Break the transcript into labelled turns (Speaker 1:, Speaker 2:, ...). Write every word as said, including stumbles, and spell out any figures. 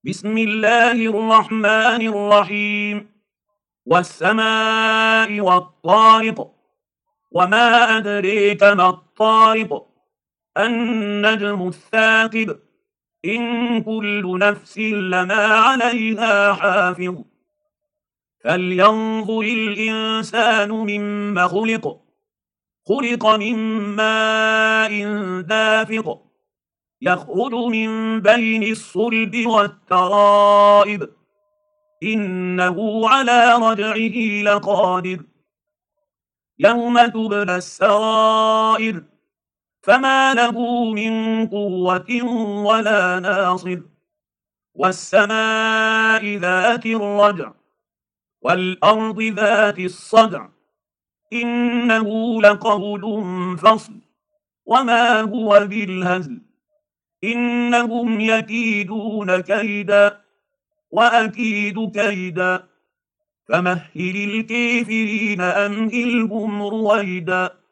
Speaker 1: بسم الله الرحمن الرحيم. والسماء والطارق، وما أدريك ما الطارق، النجم الثاقب، إن كل نفس لما عليها حافظ. فلينظر الإنسان مما خلق خلق من ماء دافق، يخرج من بين الصلب والترائب، إنه على رجعه لقادر. يوم تبلى السرائر، فما له من قوة ولا ناصر. والسماء ذات الرجع، والأرض ذات الصدع، إنه لقول فصل، وما هو بالهزل. إنهم يكيدون كيدا، وأكيد كيدا، فمهل الكافرين أمهلهم رويدا.